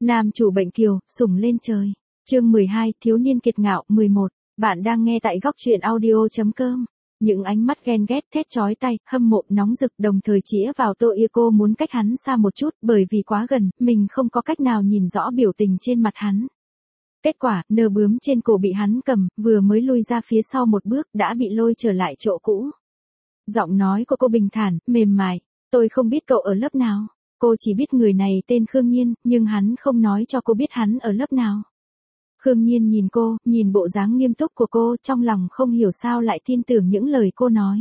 Nam chủ bệnh kiều, sủng lên trời. Chương 12, thiếu niên kiệt ngạo, 11. Bạn đang nghe tại góc truyện audio.com. Những ánh mắt ghen ghét, thét chói tai, hâm mộ nóng rực đồng thời chĩa vào Tô Ia. Cô muốn cách hắn xa một chút, bởi vì quá gần, mình không có cách nào nhìn rõ biểu tình trên mặt hắn. Kết quả, nơ bướm trên cổ bị hắn cầm, vừa mới lui ra phía sau một bước, đã bị lôi trở lại chỗ cũ. Giọng nói của cô bình thản, mềm mại. Tôi không biết cậu ở lớp nào. Cô chỉ biết người này tên Khương Nhiên, nhưng hắn không nói cho cô biết hắn ở lớp nào. Khương Nhiên nhìn cô, nhìn bộ dáng nghiêm túc của cô, trong lòng không hiểu sao lại tin tưởng những lời cô nói.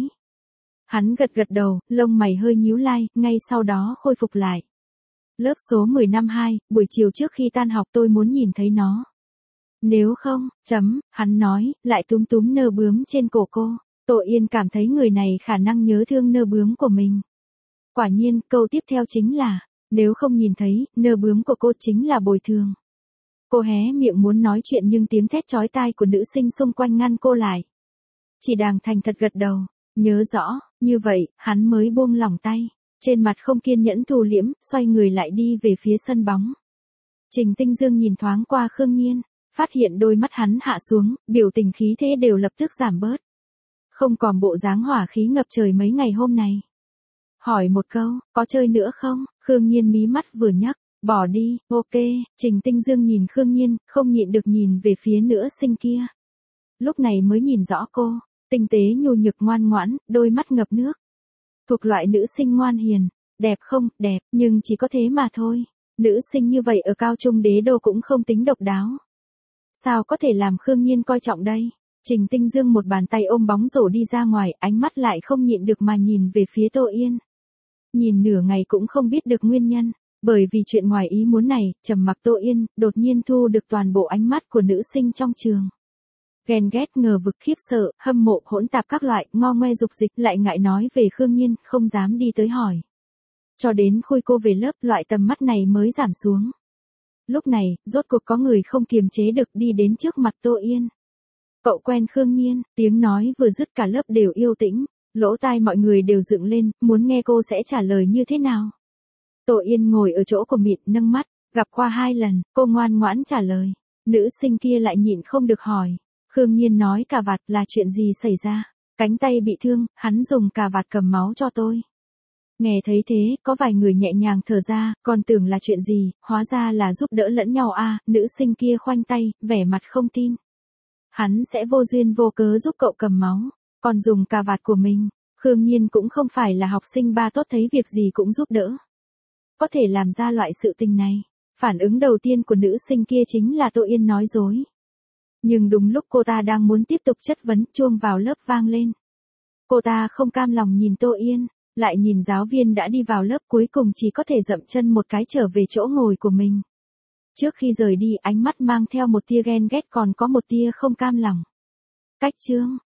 Hắn gật gật đầu, lông mày hơi nhíu lại, ngay sau đó khôi phục lại. Lớp số 10 năm 2, buổi chiều trước khi tan học tôi muốn nhìn thấy nó. Nếu không, hắn nói, lại túm túm nơ bướm trên cổ cô. Tô Yên cảm thấy người này khả năng nhớ thương nơ bướm của mình. Quả nhiên, câu tiếp theo chính là, nếu không nhìn thấy, nơ bướm của cô chính là bồi thường. Cô hé miệng muốn nói chuyện nhưng tiếng thét chói tai của nữ sinh xung quanh ngăn cô lại. Chỉ đàng thành thật gật đầu, nhớ rõ, như vậy, hắn mới buông lỏng tay. Trên mặt không kiên nhẫn thu liễm, xoay người lại đi về phía sân bóng. Trình Tinh Dương nhìn thoáng qua Khương Nhiên, phát hiện đôi mắt hắn hạ xuống, biểu tình khí thế đều lập tức giảm bớt. Không còn bộ dáng hỏa khí ngập trời mấy ngày hôm nay. Hỏi một câu, có chơi nữa không? Khương Nhiên mí mắt vừa nhắc, bỏ đi, ok. Trình Tinh Dương nhìn Khương Nhiên, không nhịn được nhìn về phía nữ sinh kia. Lúc này mới nhìn rõ cô, tinh tế nhu nhược ngoan ngoãn, đôi mắt ngập nước. Thuộc loại nữ sinh ngoan hiền, đẹp không, đẹp, nhưng chỉ có thế mà thôi. Nữ sinh như vậy ở cao trung đế đô cũng không tính độc đáo. Sao có thể làm Khương Nhiên coi trọng đây? Trình Tinh Dương một bàn tay ôm bóng rổ đi ra ngoài, ánh mắt lại không nhịn được mà nhìn về phía Tô Yên. Nhìn nửa ngày cũng không biết được nguyên nhân, bởi vì chuyện ngoài ý muốn này, trầm mặc Tô Yên, đột nhiên thu được toàn bộ ánh mắt của nữ sinh trong trường. Ghen ghét, ngờ vực, khiếp sợ, hâm mộ, hỗn tạp các loại, ngo ngoe dục dịch, lại ngại nói về Khương Nhiên, không dám đi tới hỏi. Cho đến khui cô về lớp, loại tầm mắt này mới giảm xuống. Lúc này, rốt cuộc có người không kiềm chế được đi đến trước mặt Tô Yên. Cậu quen Khương Nhiên, tiếng nói vừa dứt cả lớp đều yên tĩnh, lỗ tai mọi người đều dựng lên, muốn nghe cô sẽ trả lời như thế nào. Tô Yên ngồi ở chỗ của mịn, nâng mắt, gặp qua 2 lần, cô ngoan ngoãn trả lời. Nữ sinh kia lại nhịn không được hỏi. Khương Nhiên nói cà vạt là chuyện gì xảy ra? Cánh tay bị thương, hắn dùng cà vạt cầm máu cho tôi. Nghe thấy thế, có vài người nhẹ nhàng thở ra, còn tưởng là chuyện gì, hóa ra là giúp đỡ lẫn nhau à, nữ sinh kia khoanh tay, vẻ mặt không tin. Hắn sẽ vô duyên vô cớ giúp cậu cầm máu, còn dùng cà vạt của mình. Khương Nhiên cũng không phải là học sinh ba tốt thấy việc gì cũng giúp đỡ. Có thể làm ra loại sự tình này. Phản ứng đầu tiên của nữ sinh kia chính là Tô Yên nói dối. Nhưng đúng lúc cô ta đang muốn tiếp tục chất vấn, chuông vào lớp vang lên. Cô ta không cam lòng nhìn Tô Yên, lại nhìn giáo viên đã đi vào lớp, cuối cùng chỉ có thể dậm chân một cái trở về chỗ ngồi của mình. Trước khi rời đi, ánh mắt mang theo một tia ghen ghét, còn có một tia không cam lòng. Cách chương,